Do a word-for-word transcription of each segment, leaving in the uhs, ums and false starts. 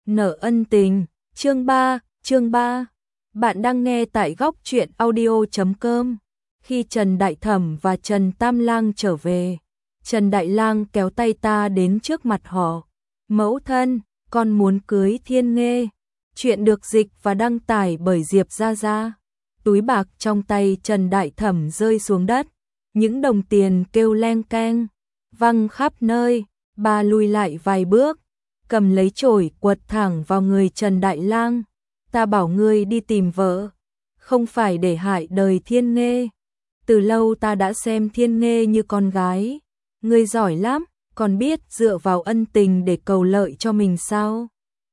Nợ ân tình, chương ba, chương ba. Bạn đang nghe tại góc truyện audio chấm com. Khi Trần Đại Thẩm và Trần Tam Lang trở về, Trần Đại Lang kéo tay ta đến trước mặt họ. Mẫu thân, con muốn cưới Thiên Nghê. Chuyện được dịch và đăng tải bởi Diệp Gia Gia. Túi bạc trong tay Trần Đại Thẩm rơi xuống đất. Những đồng tiền kêu leng keng, văng khắp nơi. Bà lùi lại vài bước, cầm lấy chổi quật thẳng vào người Trần Đại Lang. Ta bảo ngươi đi tìm vợ, không phải để hại đời Thiên Nghê. Từ lâu ta đã xem Thiên Nghê như con gái. Ngươi giỏi lắm, còn biết dựa vào ân tình để cầu lợi cho mình sao?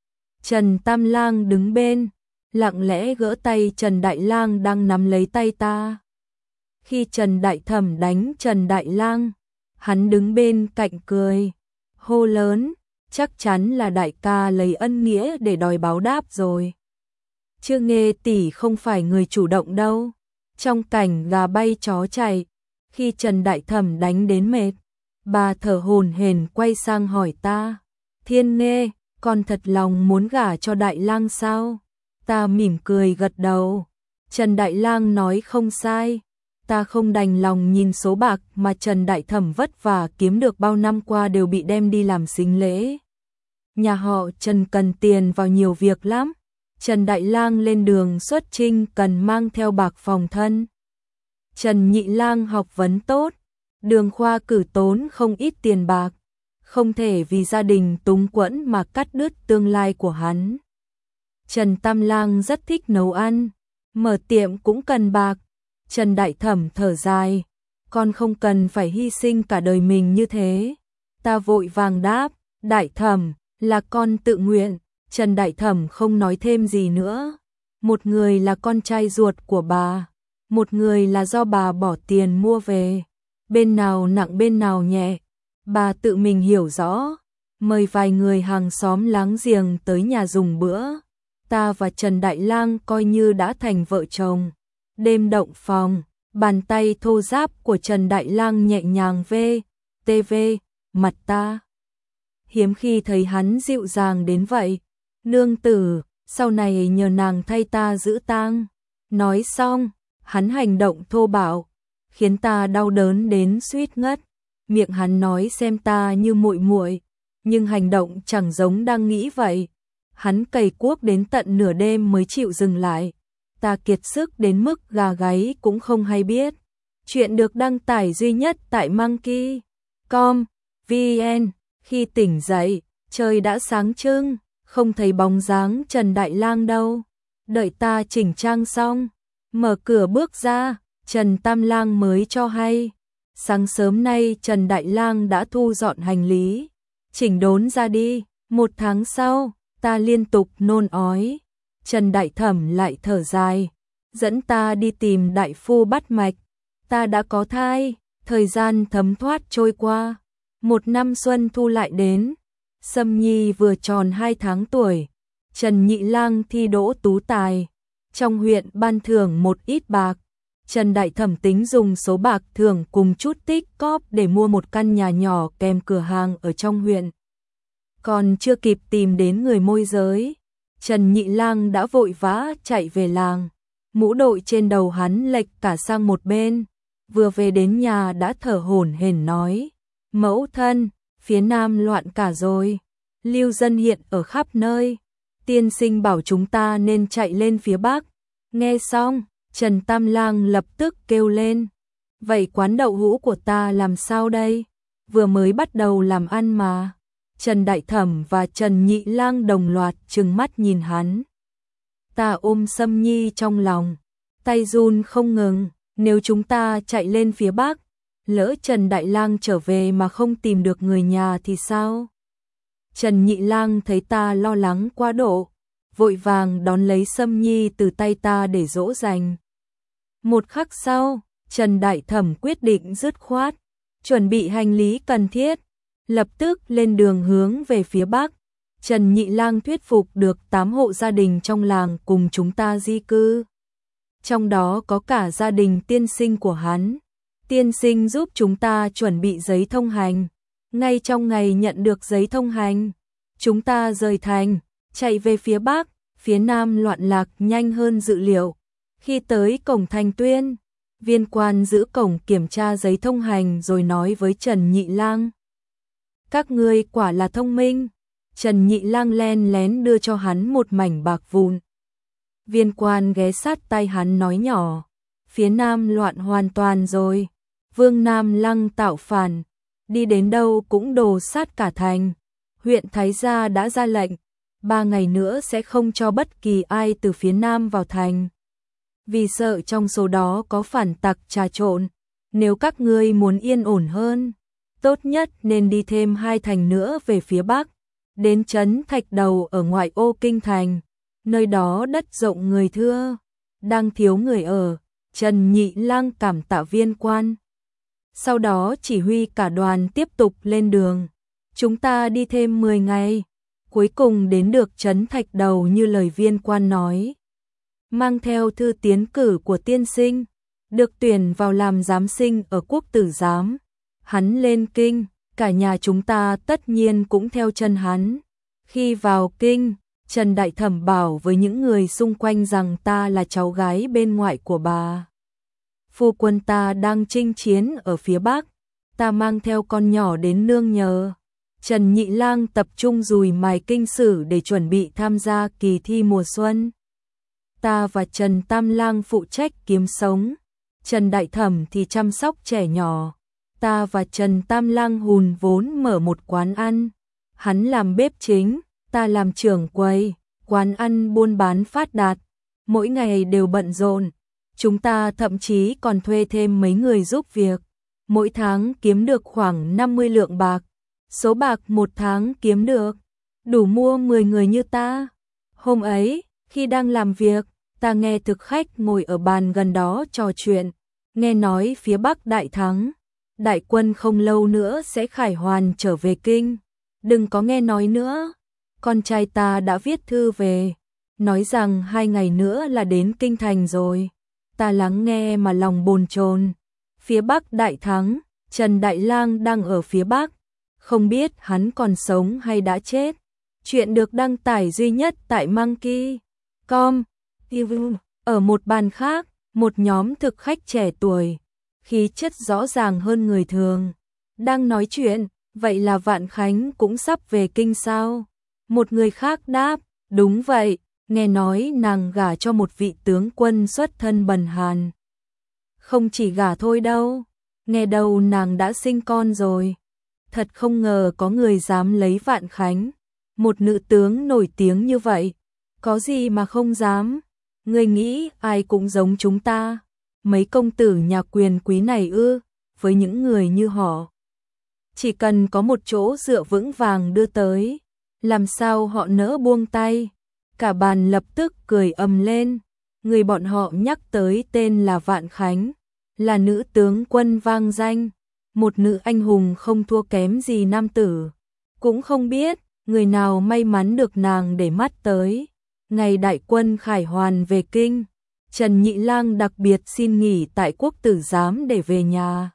Trần Tam Lang đứng bên, lặng lẽ gỡ tay Trần Đại Lang đang nắm lấy tay ta. Khi Trần Đại Thẩm đánh Trần Đại Lang, hắn đứng bên cạnh cười, hô lớn, chắc chắn là đại ca lấy ân nghĩa để đòi báo đáp rồi. Chưa Nghê tỷ không phải người chủ động đâu. Trong cảnh gà bay chó chạy, khi Trần Đại Thẩm đánh đến mệt, bà thở hổn hển quay sang hỏi ta, Thiên Nghê, con thật lòng muốn gả cho Đại Lang sao? Ta mỉm cười gật đầu. Trần Đại Lang nói không sai. Ta không đành lòng nhìn số bạc mà Trần Đại Thẩm vất vả kiếm được bao năm qua đều bị đem đi làm sính lễ. Nhà họ Trần cần tiền vào nhiều việc lắm. Trần Đại Lang lên đường xuất chinh cần mang theo bạc phòng thân. Trần Nhị Lang học vấn tốt, Đường khoa cử tốn không ít tiền bạc, không thể vì gia đình túng quẫn mà cắt đứt tương lai của hắn. Trần Tam Lang rất thích nấu ăn, mở tiệm cũng cần bạc. Trần Đại Thẩm thở dài, con không cần phải hy sinh cả đời mình như thế. Ta vội vàng đáp, Đại Thẩm, là con tự nguyện. Trần Đại Thẩm không nói thêm gì nữa. Một người là con trai ruột của bà, một người là do bà bỏ tiền mua về. Bên nào nặng bên nào nhẹ, bà tự mình hiểu rõ. Mời vài người hàng xóm láng giềng tới nhà dùng bữa. Ta và Trần Đại Lang coi như đã thành vợ chồng. Đêm động phòng, bàn tay thô ráp của Trần Đại Lang nhẹ nhàng vê, tê vê, mặt ta. Hiếm khi thấy hắn dịu dàng đến vậy. Nương tử, sau này nhờ nàng thay ta giữ tang. Nói xong, hắn hành động thô bạo, khiến ta đau đớn đến suýt ngất. Miệng hắn nói xem ta như muội muội, nhưng hành động chẳng giống đang nghĩ vậy. Hắn cày cuốc đến tận nửa đêm mới chịu dừng lại. Ta kiệt sức đến mức gà gáy cũng không hay biết. Chuyện được đăng tải duy nhất tại monkey chấm com vn. Khi tỉnh dậy, trời đã sáng trưng, không thấy bóng dáng Trần Đại Lang đâu. Đợi ta chỉnh trang xong, mở cửa bước ra, Trần Tam Lang mới cho hay. Sáng sớm nay Trần Đại Lang đã thu dọn hành lý, chỉnh đốn ra đi. Một tháng sau, ta liên tục nôn ói. Trần Đại Thẩm lại thở dài, dẫn ta đi tìm đại phu bắt mạch. Ta đã có thai, thời gian thấm thoát trôi qua. Một năm xuân thu lại đến, Sâm Nhi vừa tròn hai tháng tuổi. Trần Nhị Lang thi đỗ tú tài, trong huyện ban thưởng một ít bạc. Trần Đại Thẩm tính dùng số bạc thưởng cùng chút tích cóp để mua một căn nhà nhỏ kèm cửa hàng ở trong huyện. Còn chưa kịp tìm đến người môi giới, Trần Nhị Lang đã vội vã chạy về làng. Mũ đội trên đầu hắn lệch cả sang một bên. Vừa về đến nhà đã thở hổn hển nói, mẫu thân, phía nam loạn cả rồi. Lưu dân hiện ở khắp nơi. Tiên sinh bảo chúng ta nên chạy lên phía bắc. Nghe xong, Trần Tam Lang lập tức kêu lên, vậy quán đậu hũ của ta làm sao đây? Vừa mới bắt đầu làm ăn mà. Trần Đại Thẩm và Trần Nhị Lang đồng loạt trừng mắt nhìn hắn. Ta ôm Sâm Nhi trong lòng, tay run không ngừng. Nếu chúng ta chạy lên phía bắc, lỡ Trần Đại Lang trở về mà không tìm được người nhà thì sao? Trần Nhị Lang thấy ta lo lắng quá độ, vội vàng đón lấy Sâm Nhi từ tay ta để dỗ dành. Một khắc sau, Trần Đại Thẩm quyết định dứt khoát, chuẩn bị hành lý cần thiết, lập tức lên đường hướng về phía bắc. Trần Nhị Lang thuyết phục được tám hộ gia đình trong làng cùng chúng ta di cư. Trong đó có cả gia đình tiên sinh của hắn. Tiên sinh giúp chúng ta chuẩn bị giấy thông hành. Ngay trong ngày nhận được giấy thông hành, chúng ta rời thành, chạy về phía bắc, phía nam loạn lạc nhanh hơn dự liệu. Khi tới cổng thành Tuyên, viên quan giữ cổng kiểm tra giấy thông hành rồi nói với Trần Nhị Lang: các ngươi quả là thông minh. Trần Nhị Lang len lén đưa cho hắn một mảnh bạc vụn. Viên quan ghé sát tai hắn nói nhỏ: phía nam loạn hoàn toàn rồi, Vương Nam Lăng tạo phản, đi đến đâu cũng đồ sát cả thành. Huyện Thái Gia đã ra lệnh, ba ngày nữa sẽ không cho bất kỳ ai từ phía nam vào thành. Vì sợ trong số đó có phản tặc trà trộn, nếu các ngươi muốn yên ổn hơn, tốt nhất nên đi thêm hai thành nữa về phía bắc, đến trấn Thạch Đầu ở ngoại ô kinh thành, nơi đó đất rộng người thưa, đang thiếu người ở. Trần Nhị Lang cảm tạ viên quan. Sau đó chỉ huy cả đoàn tiếp tục lên đường. Chúng ta đi thêm mười ngày, cuối cùng đến được trấn Thạch Đầu như lời viên quan nói. Mang theo thư tiến cử của tiên sinh, được tuyển vào làm giám sinh ở quốc tử giám. Hắn lên kinh, cả nhà chúng ta tất nhiên cũng theo chân hắn. Khi vào kinh, Trần Đại Thẩm bảo với những người xung quanh rằng ta là cháu gái bên ngoại của bà. Phu quân ta đang chinh chiến ở phía bắc, ta mang theo con nhỏ đến nương nhờ. Trần Nhị Lang tập trung dùi mài kinh sử để chuẩn bị tham gia kỳ thi mùa xuân. Ta và Trần Tam Lang phụ trách kiếm sống, Trần Đại Thẩm thì chăm sóc trẻ nhỏ. Ta và Trần Tam Lang hùn vốn mở một quán ăn, hắn làm bếp chính, ta làm trưởng quầy, quán ăn buôn bán phát đạt, mỗi ngày đều bận rộn. Chúng ta thậm chí còn thuê thêm mấy người giúp việc, mỗi tháng kiếm được khoảng năm mươi lượng bạc. Số bạc một tháng kiếm được, đủ mua mười người như ta. Hôm ấy, khi đang làm việc, ta nghe thực khách ngồi ở bàn gần đó trò chuyện, nghe nói phía Bắc đại thắng, đại quân không lâu nữa sẽ khải hoàn trở về kinh. Đừng có nghe nói nữa, con trai ta đã viết thư về, nói rằng hai ngày nữa là đến kinh thành rồi. Ta lắng nghe mà lòng bồn chồn. Phía Bắc đại thắng, Trần Đại Lang đang ở phía Bắc, không biết hắn còn sống hay đã chết. Chuyện được đăng tải duy nhất tại Monkey chấm com. Ở một bàn khác, một nhóm thực khách trẻ tuổi, khí chất rõ ràng hơn người thường, đang nói chuyện. Vậy là Vạn Khánh cũng sắp về kinh sao? Một người khác đáp, đúng vậy, nghe nói nàng gả cho một vị tướng quân xuất thân bần hàn. Không chỉ gả thôi đâu, nghe đâu nàng đã sinh con rồi. Thật không ngờ có người dám lấy Vạn Khánh, một nữ tướng nổi tiếng như vậy. Có gì mà không dám? Ngươi nghĩ ai cũng giống chúng ta, mấy công tử nhà quyền quý này ư? Với những người như họ, chỉ cần có một chỗ dựa vững vàng đưa tới, làm sao họ nỡ buông tay? Cả bàn lập tức cười ầm lên. Người bọn họ nhắc tới tên là Vạn Khánh, là nữ tướng quân vang danh, một nữ anh hùng không thua kém gì nam tử. Cũng không biết người nào may mắn được nàng để mắt tới. Ngày đại quân khải hoàn về kinh, Trần Nhị Lang đặc biệt xin nghỉ tại quốc tử giám để về nhà.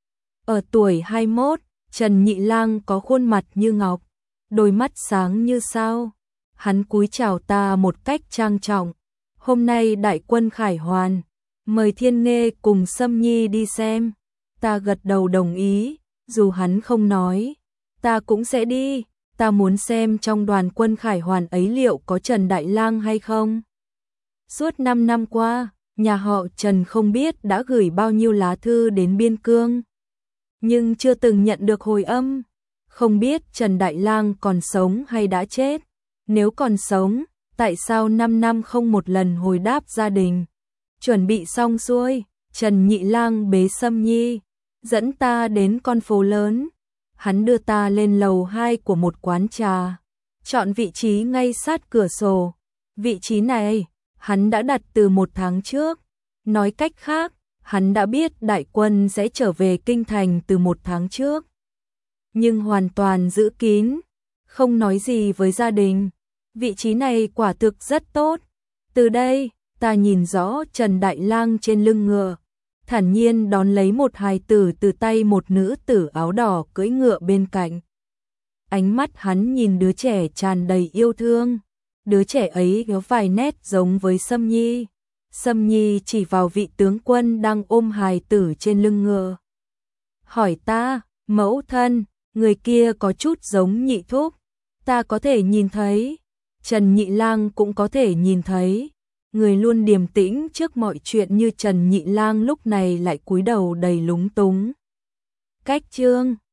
Ở tuổi hai mươi mốt, Trần Nhị Lang có khuôn mặt như ngọc, đôi mắt sáng như sao. Hắn cúi chào ta một cách trang trọng. Hôm nay đại quân khải hoàn, mời Thiên Nghê cùng Sâm Nhi đi xem. Ta gật đầu đồng ý, dù hắn không nói, ta cũng sẽ đi. Ta muốn xem trong đoàn quân khải hoàn ấy liệu có Trần Đại Lang hay không. Suốt năm năm qua, nhà họ Trần không biết đã gửi bao nhiêu lá thư đến biên cương, nhưng chưa từng nhận được hồi âm. Không biết Trần Đại Lang còn sống hay đã chết. Nếu còn sống, tại sao năm năm không một lần hồi đáp gia đình? Chuẩn bị xong xuôi, Trần Nhị Lang bế Sâm Nhi, dẫn ta đến con phố lớn. Hắn đưa ta lên lầu hai của một quán trà, chọn vị trí ngay sát cửa sổ. Vị trí này, hắn đã đặt từ một tháng trước. Nói cách khác, hắn đã biết đại quân sẽ trở về kinh thành từ một tháng trước, nhưng hoàn toàn giữ kín, không nói gì với gia đình. Vị trí này quả thực rất tốt. Từ đây, ta nhìn rõ Trần Đại Lang trên lưng ngựa, thản nhiên đón lấy một hài tử từ tay một nữ tử áo đỏ cưỡi ngựa bên cạnh. Ánh mắt hắn nhìn đứa trẻ tràn đầy yêu thương. đứa trẻ ấy có vài nét giống với Sâm Nhi. Sâm Nhi chỉ vào vị tướng quân đang ôm hài tử trên lưng ngựa. Hỏi ta, mẫu thân, người kia có chút giống Nhị thúc, ta có thể nhìn thấy. Trần Nhị Lang cũng có thể nhìn thấy. Người luôn điềm tĩnh trước mọi chuyện như Trần Nhị Lang lúc này lại cúi đầu đầy lúng túng. Cách chương